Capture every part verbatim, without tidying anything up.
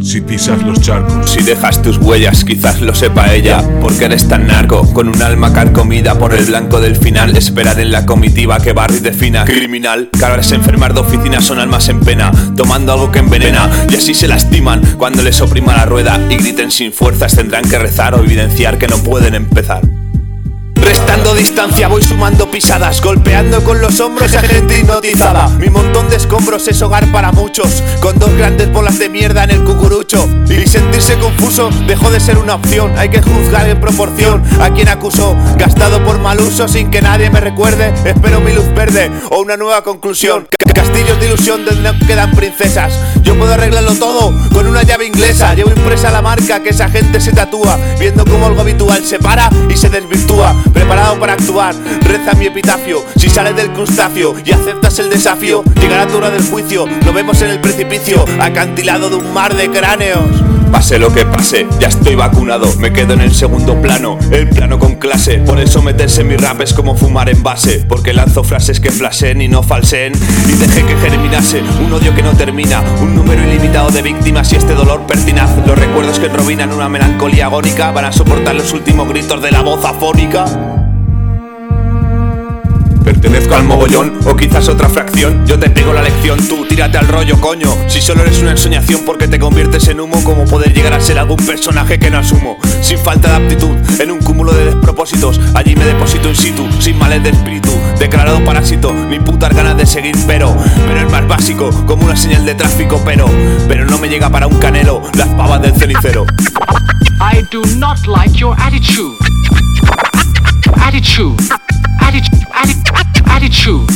si pisas los charcos. Si dejas tus huellas, quizás lo sepa ella, porque eres tan narco, con un alma carcomida por el blanco del final. Esperar en la comitiva que barri defina. Criminal, cargarse enfermar de oficina son almas en pena, tomando algo que envenena, y así se lastiman cuando les oprima la rueda y griten sin fuerzas. Tendrán que rezar o evidenciar que no pueden empezar. Restando distancia voy sumando pisadas, golpeando con los hombros a gente hipnotizada. Mi montón de escombros es hogar para muchos, con dos grandes bolas de mierda en el cucurucho. Y sentirse confuso dejó de ser una opción. Hay que juzgar en proporción a quien acusó, gastado por mal uso sin que nadie me recuerde. Espero mi luz verde o una nueva conclusión. Castillos de ilusión donde no quedan princesas. Yo puedo arreglarlo todo con una llave inglesa. Llevo impresa la marca que esa gente se tatúa, viendo cómo algo habitual se para y se desvirtúa. Preparado para actuar, reza mi epitafio. Si sales del crustáceo y aceptas el desafío, llegará tu hora del juicio. Lo vemos en el precipicio, acantilado de un mar de cráneos. Pase lo que pase, ya estoy vacunado. Me quedo en el segundo plano, el plano con clase. Por eso meterse en mi rap es como fumar en base, porque lanzo frases que flashen y no falseen. Y dejé que germinase un odio que no termina, un número ilimitado de víctimas y este dolor pertinaz. Los recuerdos que enrobinan una melancolía agónica van a soportar los últimos gritos de la voz afónica. Pertenezco al mogollón o quizás otra fracción. Yo te pego la lección, tú tírate al rollo, coño. Si solo eres una ensoñación porque te conviertes en humo, como poder llegar a ser algún personaje que no asumo. Sin falta de aptitud, en un cúmulo de despropósitos, allí me deposito in situ, sin males de espíritu. Declarado parásito, ni putas ganas de seguir, pero Pero es más básico, como una señal de tráfico. Pero, pero no me llega para un canelo las pavas del cenicero. I do not like your attitude. Attitude. Attitude. Attitude.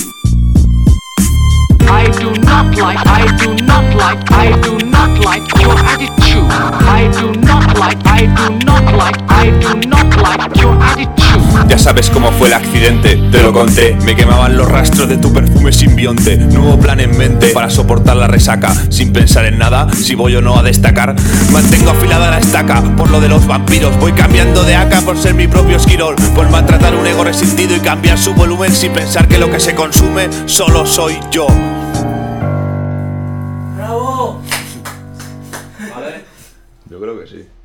I do not like, I do not like, I do not like your attitude. I do not like, I do not like, I do not like your attitude. Ya sabes cómo fue el accidente, te lo conté. Me quemaban los rastros de tu perfume simbionte. Nuevo plan en mente para soportar la resaca, sin pensar en nada, si voy o no a destacar. Mantengo afilada la estaca por lo de los vampiros. Voy cambiando de acá por ser mi propio esquirol, por maltratar un ego resentido y cambiar su volumen sin pensar que lo que se consume solo soy yo. ¡Bravo! Yo creo que sí.